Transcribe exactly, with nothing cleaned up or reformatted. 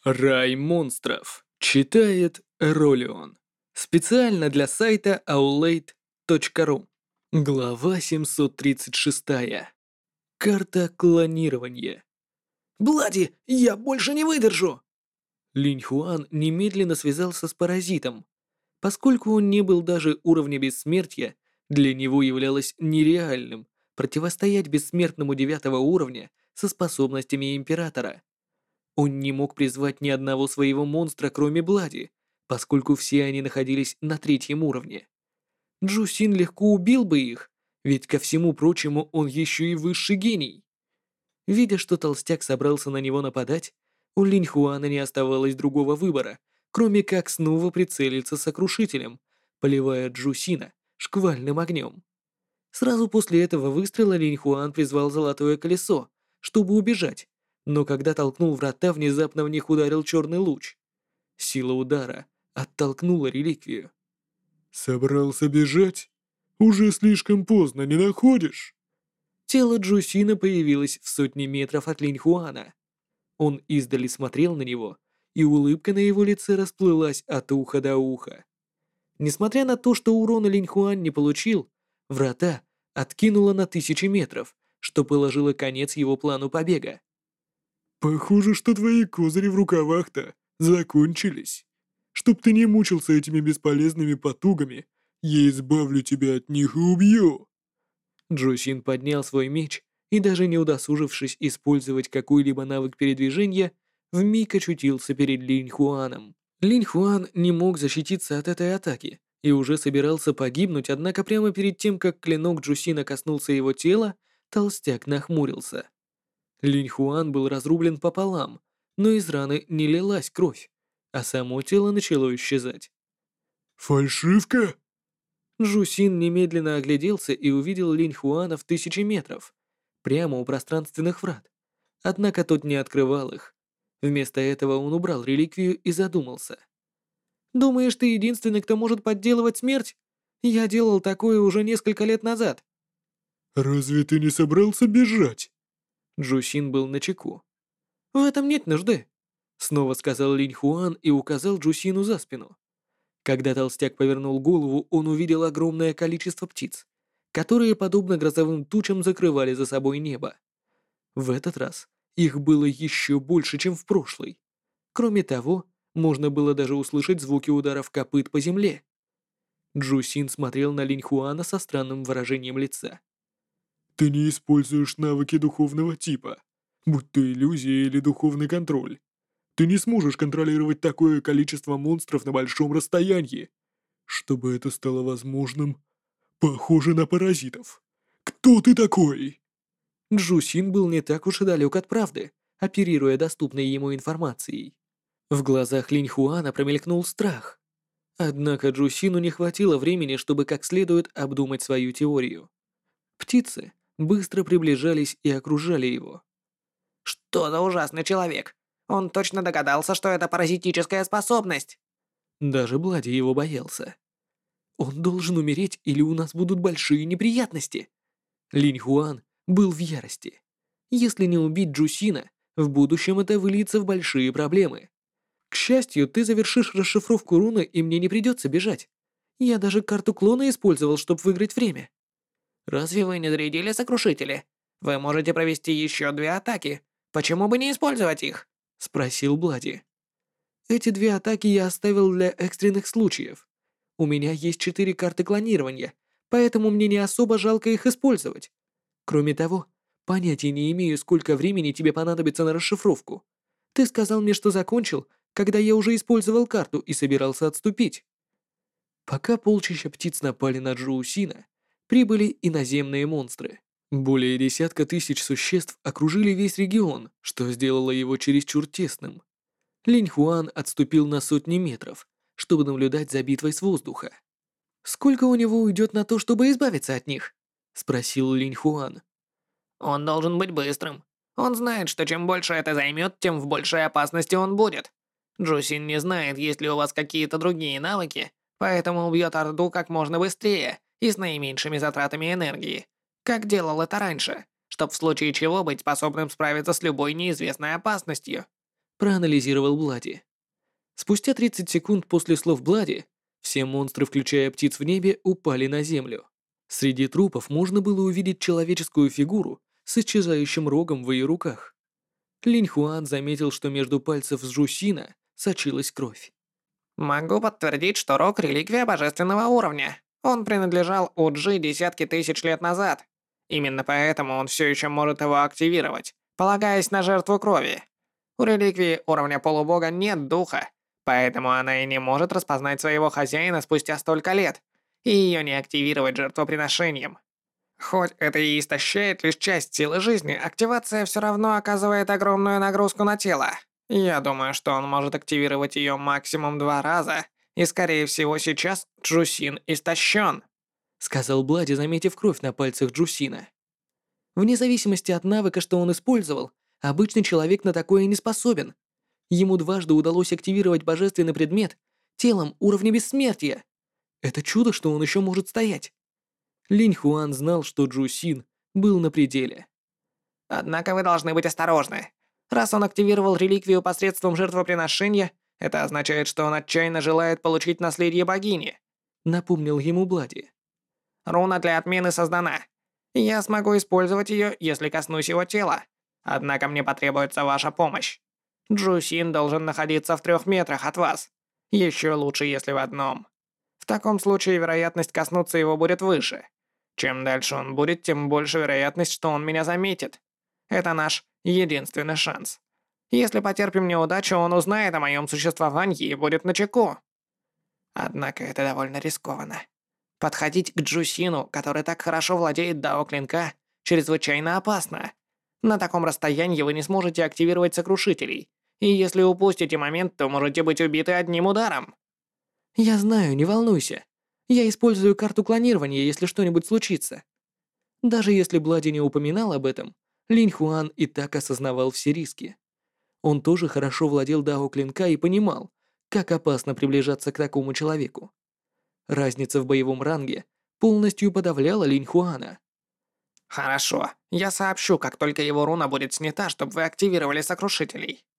Рай монстров. Читает Ролион. Специально для сайта аулейт точка ру. Глава семьсот тридцать шесть. Карта клонирования. «Блади, я больше не выдержу!» Линь Хуан немедленно связался с паразитом. Поскольку он не был даже уровня бессмертия, для него являлось нереальным противостоять бессмертному девятого уровня со способностями Императора. Он не мог призвать ни одного своего монстра, кроме Блади, поскольку все они находились на третьем уровне. Джусин легко убил бы их, ведь ко всему прочему он еще и высший гений. Видя, что толстяк собрался на него нападать, у Линь Хуана не оставалось другого выбора, кроме как снова прицелиться сокрушителем, поливая Джусина шквальным огнем. Сразу после этого выстрела Линь Хуан призвал Золотое Колесо, чтобы убежать, но когда толкнул врата, внезапно в них ударил черный луч. Сила удара оттолкнула реликвию. «Собрался бежать? Уже слишком поздно, не находишь?» Тело Джусина появилось в сотне метров от Линь Хуана. Он издали смотрел на него, и улыбка на его лице расплылась от уха до уха. Несмотря на то, что урона Линь Хуан не получил, врата откинуло на тысячи метров, что положило конец его плану побега. «Похоже, что твои козыри в рукавах-то закончились. Чтоб ты не мучился этими бесполезными потугами, я избавлю тебя от них и убью!» Джусин поднял свой меч и, даже не удосужившись использовать какой-либо навык передвижения, вмиг очутился перед Линь Хуаном. Линь Хуан не мог защититься от этой атаки и уже собирался погибнуть, однако прямо перед тем, как клинок Джусина коснулся его тела, толстяк нахмурился. Линь Хуан был разрублен пополам, но из раны не лилась кровь, а само тело начало исчезать. «Фальшивка?» Джусин немедленно огляделся и увидел Линь Хуана в тысячи метров, прямо у пространственных врат. Однако тот не открывал их. Вместо этого он убрал реликвию и задумался. «Думаешь, ты единственный, кто может подделывать смерть? Я делал такое уже несколько лет назад». «Разве ты не собрался бежать?» Джусин был начеку. «В этом нет нужды», — снова сказал Линь Хуан и указал Джусину за спину. Когда толстяк повернул голову, он увидел огромное количество птиц, которые, подобно грозовым тучам, закрывали за собой небо. В этот раз их было еще больше, чем в прошлый. Кроме того, можно было даже услышать звуки ударов копыт по земле. Джусин смотрел на Линь Хуана со странным выражением лица. «Ты не используешь навыки духовного типа, будь то иллюзия или духовный контроль. Ты не сможешь контролировать такое количество монстров на большом расстоянии. Чтобы это стало возможным, похоже на паразитов. Кто ты такой?» Джусин был не так уж и далек от правды, оперируя доступной ему информацией. В глазах Линь Хуана промелькнул страх. Однако Джусину не хватило времени, чтобы как следует обдумать свою теорию. Птицы быстро приближались и окружали его. «Что за ужасный человек? Он точно догадался, что это паразитическая способность!» Даже Блади его боялся. «Он должен умереть, или у нас будут большие неприятности!» Линь Хуан был в ярости. Если не убить Джусина, в будущем это выльется в большие проблемы. К счастью, ты завершишь расшифровку руны, и мне не придется бежать. Я даже карту клона использовал, чтобы выиграть время. «Разве вы не зарядили сокрушители? Вы можете провести еще две атаки. Почему бы не использовать их?» — спросил Блади. Эти две атаки я оставил для экстренных случаев. У меня есть четыре карты клонирования, поэтому мне не особо жалко их использовать. Кроме того, понятия не имею, сколько времени тебе понадобится на расшифровку. Ты сказал мне, что закончил, когда я уже использовал карту и собирался отступить. Пока полчища птиц напали на Джоусина, прибыли иноземные монстры. Более десятка тысяч существ окружили весь регион, что сделало его чересчур тесным. Линь Хуан отступил на сотни метров, чтобы наблюдать за битвой с воздуха. «Сколько у него уйдет на то, чтобы избавиться от них?» — спросил Линь Хуан. «Он должен быть быстрым. Он знает, что чем больше это займет, тем в большей опасности он будет. Джусин не знает, есть ли у вас какие-то другие навыки, поэтому убьет Орду как можно быстрее и с наименьшими затратами энергии, как делал это раньше, чтобы в случае чего быть способным справиться с любой неизвестной опасностью», проанализировал Блади. Спустя тридцать секунд после слов Блади, все монстры, включая птиц в небе, упали на землю. Среди трупов можно было увидеть человеческую фигуру с исчезающим рогом в ее руках. Линь Хуан заметил, что между пальцев Джусина сочилась кровь. Могу подтвердить, что рог — реликвия божественного уровня. Он принадлежал Уджи десятки тысяч лет назад. Именно поэтому он все еще может его активировать, полагаясь на жертву крови. У реликвии уровня полубога нет духа, поэтому она и не может распознать своего хозяина спустя столько лет, и ее не активировать жертвоприношением. Хоть это и истощает лишь часть силы жизни, активация все равно оказывает огромную нагрузку на тело. Я думаю, что он может активировать ее максимум два раза, и скорее всего сейчас Джусин истощен. Сказал Блади, заметив кровь на пальцах Джусина. Вне зависимости от навыка, что он использовал, обычный человек на такое не способен. Ему дважды удалось активировать божественный предмет телом уровня бессмертия. Это чудо, что он еще может стоять. Линь Хуан знал, что Джусин был на пределе. Однако вы должны быть осторожны. Раз он активировал реликвию посредством жертвоприношения, это означает, что он отчаянно желает получить наследие богини. Напомнил ему Блади. Руна для отмены создана. Я смогу использовать ее, если коснусь его тела. Однако мне потребуется ваша помощь. Джусин должен находиться в трех метрах от вас. Еще лучше, если в одном. В таком случае вероятность коснуться его будет выше. Чем дальше он будет, тем больше вероятность, что он меня заметит. Это наш единственный шанс. Если потерпим неудачу, он узнает о моем существовании и будет начеку. Однако это довольно рискованно. Подходить к Джусину, который так хорошо владеет дао клинка, чрезвычайно опасно. На таком расстоянии вы не сможете активировать сокрушителей, и если упустите момент, то можете быть убиты одним ударом. Я знаю, не волнуйся. Я использую карту клонирования, если что-нибудь случится. Даже если Блади не упоминал об этом, Линь Хуан и так осознавал все риски. Он тоже хорошо владел дао клинка и понимал, как опасно приближаться к такому человеку. Разница в боевом ранге полностью подавляла Линь Хуана. Хорошо, я сообщу, как только его руна будет снята, чтобы вы активировали сокрушителей.